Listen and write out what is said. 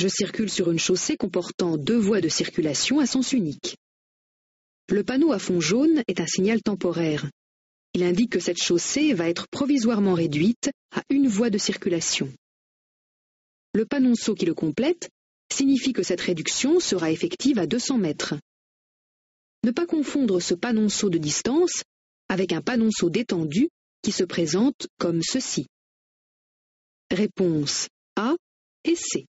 Je circule sur une chaussée comportant 2 voies de circulation à sens unique. Le panneau à fond jaune est un signal temporaire. Il indique que cette chaussée va être provisoirement réduite à 1 voie de circulation. Le panonceau qui le complète signifie que cette réduction sera effective à 200 mètres. Ne pas confondre ce panonceau de distance avec un panonceau d'étendue qui se présente comme ceci. Réponse A et C.